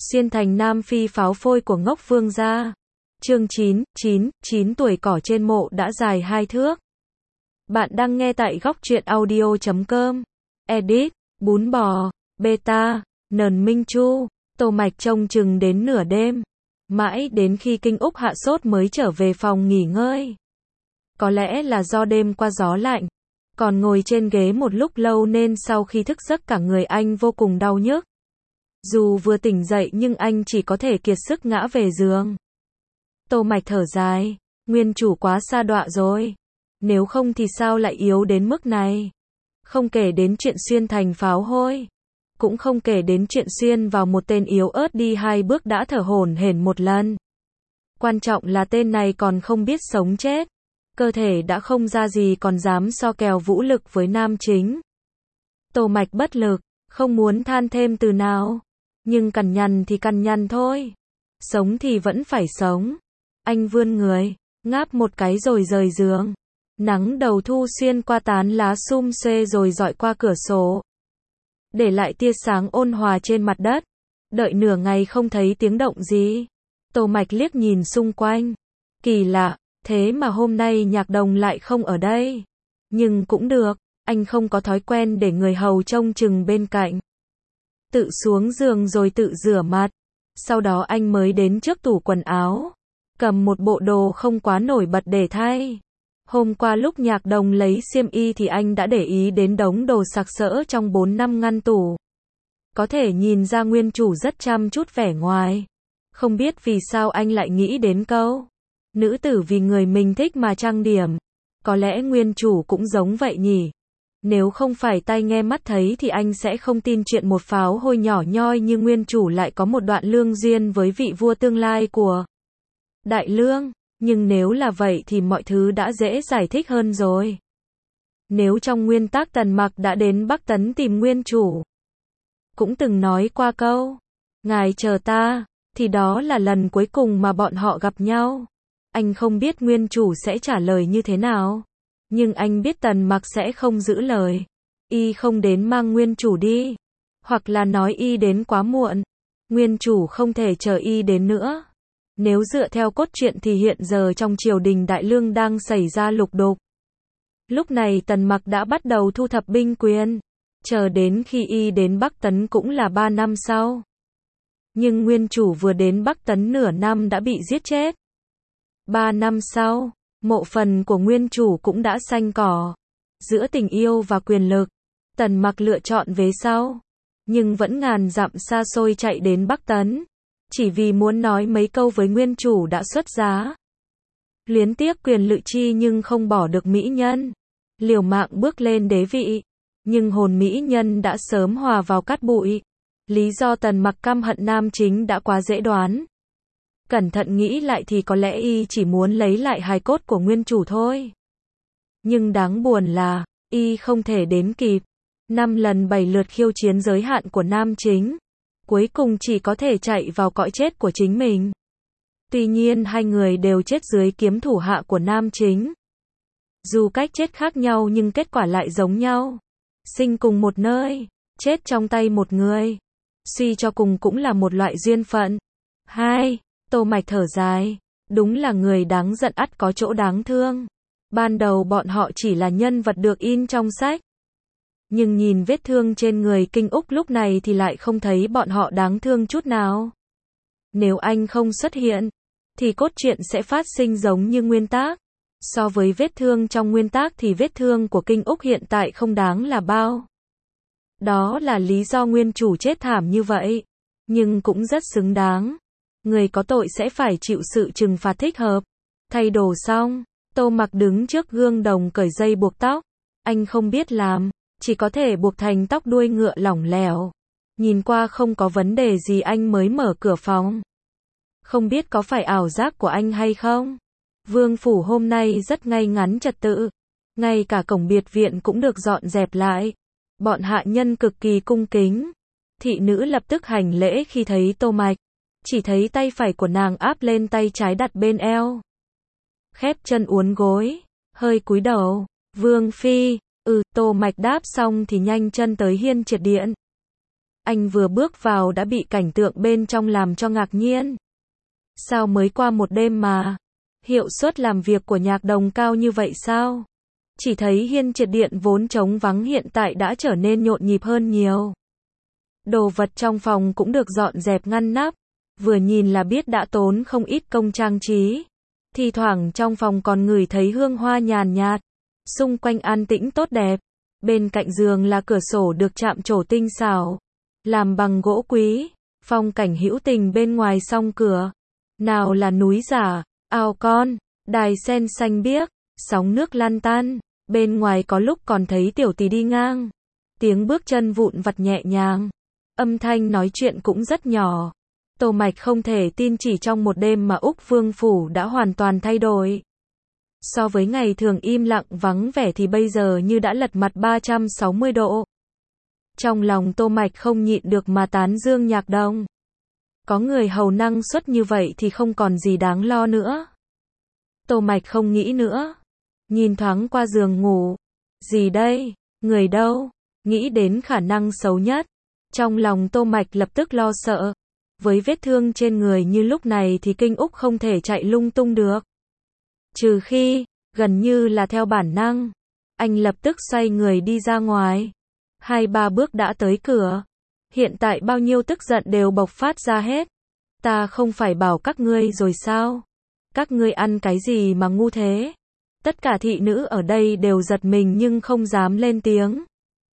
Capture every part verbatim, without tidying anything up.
Xuyên thành Nam Phi pháo phôi của ngốc vương gia. Chương chín, chín, chín tuổi cỏ trên mộ đã dài hai thước. Bạn đang nghe tại góc truyện audio chấm com. Edit, bún bò, beta, nờn Minh Chu, Tô Mạch trông chừng đến nửa đêm. Mãi đến khi Kinh Úc hạ sốt mới trở về phòng nghỉ ngơi. Có lẽ là do đêm qua gió lạnh, còn ngồi trên ghế một lúc lâu nên sau khi thức giấc cả người anh vô cùng đau nhức. Dù vừa tỉnh dậy nhưng anh chỉ có thể kiệt sức ngã về giường. Tô Mạch thở dài, nguyên chủ quá sa đọa rồi. Nếu không thì sao lại yếu đến mức này? Không kể đến chuyện xuyên thành pháo hôi, cũng không kể đến chuyện xuyên vào một tên yếu ớt đi hai bước đã thở hổn hển một lần. Quan trọng là tên này còn không biết sống chết. Cơ thể đã không ra gì còn dám so kèo vũ lực với nam chính. Tô Mạch bất lực, không muốn than thêm từ nào. Nhưng cằn nhằn thì cằn nhằn thôi. Sống thì vẫn phải sống. Anh vươn người, ngáp một cái rồi rời giường. Nắng đầu thu xuyên qua tán lá sum xuê rồi dọi qua cửa sổ, để lại tia sáng ôn hòa trên mặt đất. Đợi nửa ngày không thấy tiếng động gì. Tô Mạch liếc nhìn xung quanh. Kỳ lạ, thế mà hôm nay Nhạc Đồng lại không ở đây. Nhưng cũng được, anh không có thói quen để người hầu trông chừng bên cạnh. Tự xuống giường rồi tự rửa mặt. Sau đó anh mới đến trước tủ quần áo, cầm một bộ đồ không quá nổi bật để thay. Hôm qua lúc Nhạc Đồng lấy xiêm y thì anh đã để ý đến đống đồ sặc sỡ trong bốn năm ngăn tủ. Có thể nhìn ra nguyên chủ rất chăm chút vẻ ngoài. Không biết vì sao anh lại nghĩ đến câu nữ tử vì người mình thích mà trang điểm. Có lẽ nguyên chủ cũng giống vậy nhỉ. Nếu không phải tai nghe mắt thấy thì anh sẽ không tin chuyện một pháo hôi nhỏ nhoi như nguyên chủ lại có một đoạn lương duyên với vị vua tương lai của Đại Lương. Nhưng nếu là vậy thì mọi thứ đã dễ giải thích hơn rồi. Nếu trong nguyên tác Tần Mặc đã đến Bắc Tấn tìm nguyên chủ, cũng từng nói qua câu ngài chờ ta, thì đó là lần cuối cùng mà bọn họ gặp nhau. Anh không biết nguyên chủ sẽ trả lời như thế nào, nhưng anh biết Tần Mặc sẽ không giữ lời. Y không đến mang nguyên chủ đi, hoặc là nói y đến quá muộn. Nguyên chủ không thể chờ y đến nữa. Nếu dựa theo cốt truyện thì hiện giờ trong triều đình Đại Lương đang xảy ra lục đục. Lúc này Tần Mặc đã bắt đầu thu thập binh quyền. Chờ đến khi y đến Bắc Tấn cũng là ba năm sau. Nhưng nguyên chủ vừa đến Bắc Tấn nửa năm đã bị giết chết. Ba năm sau, mộ phần của nguyên chủ cũng đã xanh cỏ. Giữa tình yêu và quyền lực, Tần Mặc lựa chọn vế sau. Nhưng vẫn ngàn dặm xa xôi chạy đến Bắc Tấn, chỉ vì muốn nói mấy câu với nguyên chủ đã xuất giá. Luyến tiếc quyền lự chi nhưng không bỏ được mỹ nhân. Liều mạng bước lên đế vị. Nhưng hồn mỹ nhân đã sớm hòa vào cát bụi. Lý do Tần Mặc căm hận nam chính đã quá dễ đoán. Cẩn thận nghĩ lại thì có lẽ y chỉ muốn lấy lại hài cốt của nguyên chủ thôi. Nhưng đáng buồn là, y không thể đến kịp. Năm lần bảy lượt khiêu chiến giới hạn của nam chính, cuối cùng chỉ có thể chạy vào cõi chết của chính mình. Tuy nhiên hai người đều chết dưới kiếm thủ hạ của nam chính. Dù cách chết khác nhau nhưng kết quả lại giống nhau. Sinh cùng một nơi, chết trong tay một người. Suy cho cùng cũng là một loại duyên phận. Hai, Tô Mạch thở dài. Đúng là người đáng giận ắt có chỗ đáng thương. Ban đầu bọn họ chỉ là nhân vật được in trong sách. Nhưng nhìn vết thương trên người Kinh Úc lúc này thì lại không thấy bọn họ đáng thương chút nào. Nếu anh không xuất hiện, thì cốt truyện sẽ phát sinh giống như nguyên tác. So với vết thương trong nguyên tác thì vết thương của Kinh Úc hiện tại không đáng là bao. Đó là lý do nguyên chủ chết thảm như vậy. Nhưng cũng rất xứng đáng. Người có tội sẽ phải chịu sự trừng phạt thích hợp. Thay đồ xong, Tô Mặc đứng trước gương đồng cởi dây buộc tóc. Anh không biết làm, chỉ có thể buộc thành tóc đuôi ngựa lỏng lẻo. Nhìn qua không có vấn đề gì anh mới mở cửa phòng. Không biết có phải ảo giác của anh hay không? Vương phủ hôm nay rất ngay ngắn trật tự. Ngay cả cổng biệt viện cũng được dọn dẹp lại. Bọn hạ nhân cực kỳ cung kính. Thị nữ lập tức hành lễ khi thấy Tô Mạch. Chỉ thấy tay phải của nàng áp lên tay trái đặt bên eo. Khép chân uốn gối, hơi cúi đầu. Vương phi. Ừ, Tô Mạch đáp xong thì nhanh chân tới hiên triệt điện. Anh vừa bước vào đã bị cảnh tượng bên trong làm cho ngạc nhiên. Sao mới qua một đêm mà hiệu suất làm việc của Nhạc Đồng cao như vậy sao? Chỉ thấy hiên triệt điện vốn trống vắng hiện tại đã trở nên nhộn nhịp hơn nhiều. Đồ vật trong phòng cũng được dọn dẹp ngăn nắp, vừa nhìn là biết đã tốn không ít công trang trí. Thi thoảng trong phòng còn ngửi thấy hương hoa nhàn nhạt, xung quanh an tĩnh tốt đẹp. Bên cạnh giường là cửa sổ được chạm trổ tinh xảo, làm bằng gỗ quý, phong cảnh hữu tình bên ngoài song cửa. Nào là núi giả, ao con, đài sen xanh biếc, sóng nước lăn tăn, bên ngoài có lúc còn thấy tiểu tỳ đi ngang. Tiếng bước chân vụn vặt nhẹ nhàng, âm thanh nói chuyện cũng rất nhỏ. Tô Mạch không thể tin chỉ trong một đêm mà Úc Vương Phủ đã hoàn toàn thay đổi. So với ngày thường im lặng vắng vẻ thì bây giờ như đã lật mặt ba trăm sáu mươi độ. Trong lòng Tô Mạch không nhịn được mà tán dương Nhạc Đồng. Có người hầu năng suất như vậy thì không còn gì đáng lo nữa. Tô Mạch không nghĩ nữa. Nhìn thoáng qua giường ngủ. Gì đây? Người đâu? Nghĩ đến khả năng xấu nhất. Trong lòng Tô Mạch lập tức lo sợ. Với vết thương trên người như lúc này thì Kinh Úc không thể chạy lung tung được. Trừ khi, gần như là theo bản năng, anh lập tức xoay người đi ra ngoài. Hai ba bước đã tới cửa. Hiện tại bao nhiêu tức giận đều bộc phát ra hết. Ta không phải bảo các ngươi rồi sao? Các ngươi ăn cái gì mà ngu thế? Tất cả thị nữ ở đây đều giật mình nhưng không dám lên tiếng.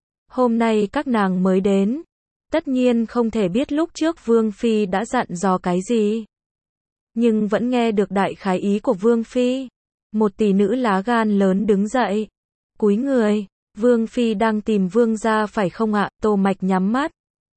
Hôm nay các nàng mới đến. Tất nhiên không thể biết lúc trước Vương Phi đã dặn dò cái gì. Nhưng vẫn nghe được đại khái ý của Vương Phi. Một tỷ nữ lá gan lớn đứng dậy. Cúi người. Vương Phi đang tìm Vương gia phải không ạ? Tô Mạch nhắm mắt.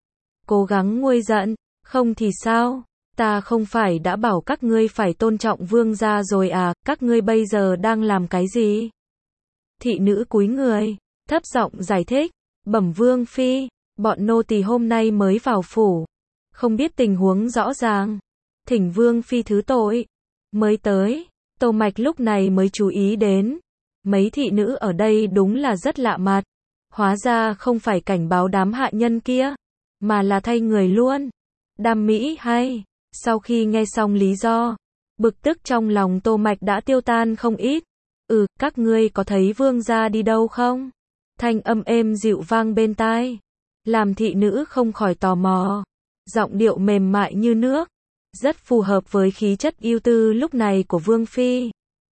Cố gắng nguôi giận. Không thì sao? Ta không phải đã bảo các ngươi phải tôn trọng Vương gia rồi à? Các ngươi bây giờ đang làm cái gì? Thị nữ cúi người. Thấp giọng giải thích. Bẩm Vương Phi. Bọn nô tỳ hôm nay mới vào phủ. Không biết tình huống rõ ràng. Thỉnh Vương Phi thứ tội. Mới tới. Tô Mạch lúc này mới chú ý đến. Mấy thị nữ ở đây đúng là rất lạ mặt. Hóa ra không phải cảnh báo đám hạ nhân kia. Mà là thay người luôn. Đam mỹ hay. Sau khi nghe xong lý do. Bực tức trong lòng Tô Mạch đã tiêu tan không ít. Ừ, các ngươi có thấy Vương gia đi đâu không? Thanh âm êm dịu vang bên tai. Làm thị nữ không khỏi tò mò. Giọng điệu mềm mại như nước. Rất phù hợp với khí chất ưu tư lúc này của Vương Phi.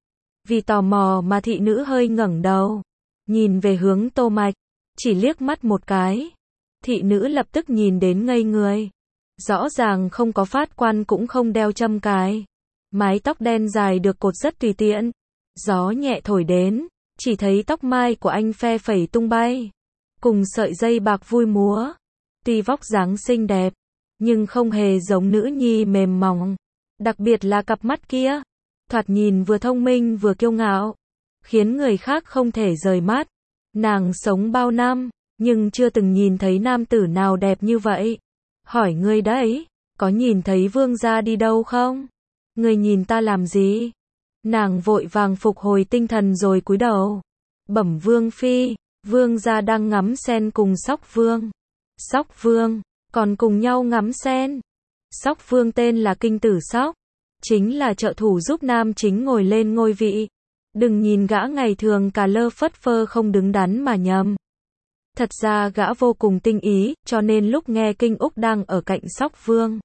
Vì tò mò mà thị nữ hơi ngẩng đầu. Nhìn về hướng Tô Mạch. Chỉ liếc mắt một cái. Thị nữ lập tức nhìn đến ngây người. Rõ ràng không có phát quan cũng không đeo châm cài. Mái tóc đen dài được cột rất tùy tiện. Gió nhẹ thổi đến. Chỉ thấy tóc mai của anh phe phẩy tung bay. Cùng sợi dây bạc vui múa. Tuy vóc dáng xinh đẹp. Nhưng không hề giống nữ nhi mềm mỏng. Đặc biệt là cặp mắt kia. Thoạt nhìn vừa thông minh vừa kiêu ngạo. Khiến người khác không thể rời mắt. Nàng sống bao năm. Nhưng chưa từng nhìn thấy nam tử nào đẹp như vậy. Hỏi ngươi đấy. Có nhìn thấy Vương gia đi đâu không? Ngươi nhìn ta làm gì? Nàng vội vàng phục hồi tinh thần rồi cúi đầu. Bẩm Vương Phi. Vương gia đang ngắm sen cùng Sóc Vương. Sóc Vương. Còn cùng nhau ngắm sen. Sóc Vương tên là Kinh Tử Sóc. Chính là trợ thủ giúp nam chính ngồi lên ngôi vị. Đừng nhìn gã ngày thường cà lơ phất phơ không đứng đắn mà nhầm. Thật ra gã vô cùng tinh ý, cho nên lúc nghe Kinh Úc đang ở cạnh Sóc Vương.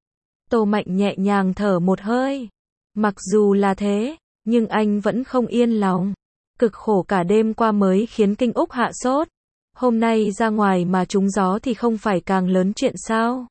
Tô Mạnh nhẹ nhàng thở một hơi. Mặc dù là thế, nhưng anh vẫn không yên lòng. Cực khổ cả đêm qua mới khiến Kinh Úc hạ sốt. Hôm nay ra ngoài mà trúng gió thì không phải càng lớn chuyện sao?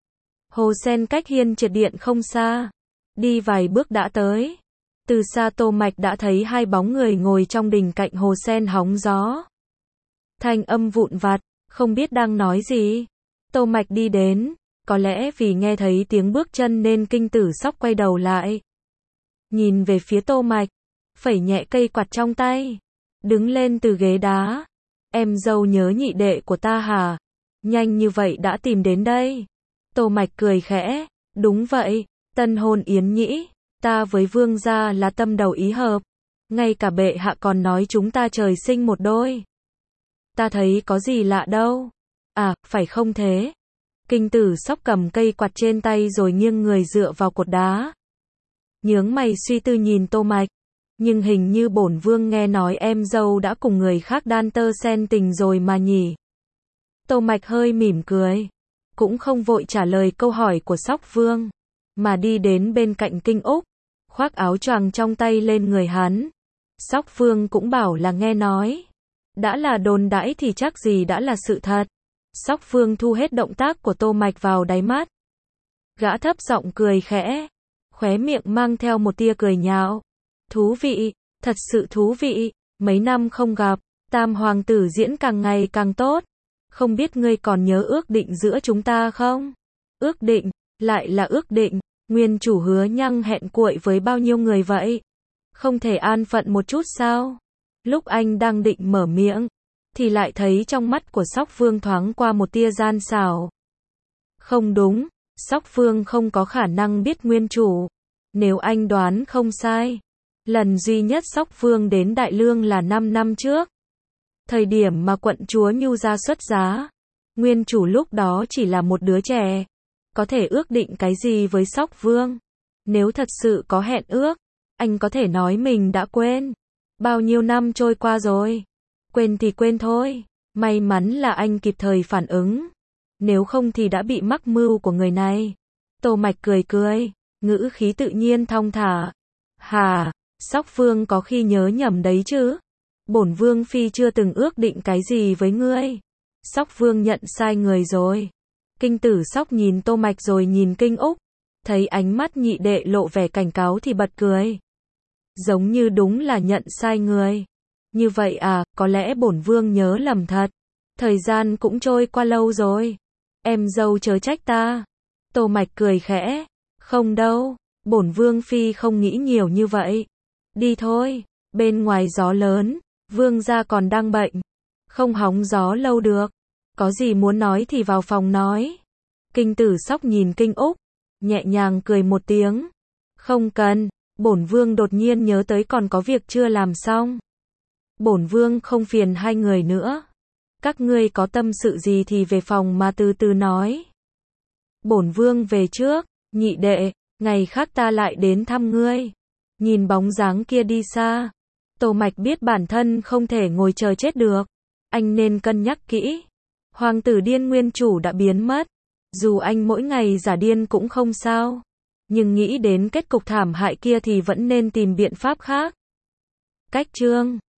Hồ sen cách hiên triệt điện không xa. Đi vài bước đã tới. Từ xa Tô Mạch đã thấy hai bóng người ngồi trong đình cạnh hồ sen hóng gió. Thanh âm vụn vặt, không biết đang nói gì. Tô Mạch đi đến. Có lẽ vì nghe thấy tiếng bước chân nên Kinh Tử Sóc quay đầu lại. Nhìn về phía Tô Mạch. Phẩy nhẹ cây quạt trong tay. Đứng lên từ ghế đá. Em dâu nhớ nhị đệ của ta hả? Nhanh như vậy đã tìm đến đây. Tô Mạch cười khẽ. Đúng vậy, tân hôn yến nhĩ. Ta với Vương gia là tâm đầu ý hợp. Ngay cả bệ hạ còn nói chúng ta trời sinh một đôi. Ta thấy có gì lạ đâu. À, phải không thế? Kinh Tử Sóc cầm cây quạt trên tay rồi nghiêng người dựa vào cột đá. Nhướng mày suy tư nhìn Tô Mạch. Nhưng hình như bổn vương nghe nói em dâu đã cùng người khác đan tơ sen tình rồi mà nhỉ. Tô Mạch hơi mỉm cười. Cũng không vội trả lời câu hỏi của Sóc Vương. Mà đi đến bên cạnh Kinh Úc. Khoác áo choàng trong tay lên người hắn. Sóc Vương cũng bảo là nghe nói. Đã là đồn đãi thì chắc gì đã là sự thật. Sóc Vương thu hết động tác của Tô Mạch vào đáy mắt. Gã thấp giọng cười khẽ. Khóe miệng mang theo một tia cười nhạo. Thú vị, thật sự thú vị. Mấy năm không gặp, Tam hoàng tử diễn càng ngày càng tốt. Không biết ngươi còn nhớ ước định giữa chúng ta không? Ước định, lại là ước định. Nguyên chủ hứa nhăng hẹn cuội với bao nhiêu người vậy? Không thể an phận một chút sao? Lúc anh đang định mở miệng, thì lại thấy trong mắt của Sóc Vương thoáng qua một tia gian xảo. Không đúng, Sóc Vương không có khả năng biết nguyên chủ. Nếu anh đoán không sai, lần duy nhất Sóc Vương đến Đại Lương là năm năm trước. Thời điểm mà quận chúa Nhu Gia xuất giá, nguyên chủ lúc đó chỉ là một đứa trẻ. Có thể ước định cái gì với Sóc Vương? Nếu thật sự có hẹn ước, anh có thể nói mình đã quên. Bao nhiêu năm trôi qua rồi. Quên thì quên thôi. May mắn là anh kịp thời phản ứng. Nếu không thì đã bị mắc mưu của người này. Tô Mạch cười cười, ngữ khí tự nhiên thong thả. Hà, Sóc Vương có khi nhớ nhầm đấy chứ. Bổn Vương Phi chưa từng ước định cái gì với ngươi. Sóc Vương nhận sai người rồi. Kinh Tử Sóc nhìn Tô Mạch rồi nhìn Kinh Úc. Thấy ánh mắt nhị đệ lộ vẻ cảnh cáo thì bật cười. Giống như đúng là nhận sai người. Như vậy à, có lẽ bổn vương nhớ lầm thật. Thời gian cũng trôi qua lâu rồi. Em dâu chớ trách ta. Tô Mạch cười khẽ. Không đâu, bổn vương phi không nghĩ nhiều như vậy. Đi thôi, bên ngoài gió lớn, vương gia còn đang bệnh. Không hóng gió lâu được. Có gì muốn nói thì vào phòng nói. Kinh Tử Sóc nhìn Kinh Úc, nhẹ nhàng cười một tiếng. Không cần, bổn vương đột nhiên nhớ tới còn có việc chưa làm xong. Bổn vương không phiền hai người nữa. Các ngươi có tâm sự gì thì về phòng mà từ từ nói. Bổn vương về trước, nhị đệ, ngày khác ta lại đến thăm ngươi. Nhìn bóng dáng kia đi xa, Tô Mạch biết bản thân không thể ngồi chờ chết được. Anh nên cân nhắc kỹ. Hoàng tử điên nguyên chủ đã biến mất. Dù anh mỗi ngày giả điên cũng không sao. Nhưng nghĩ đến kết cục thảm hại kia thì vẫn nên tìm biện pháp khác. Cách chương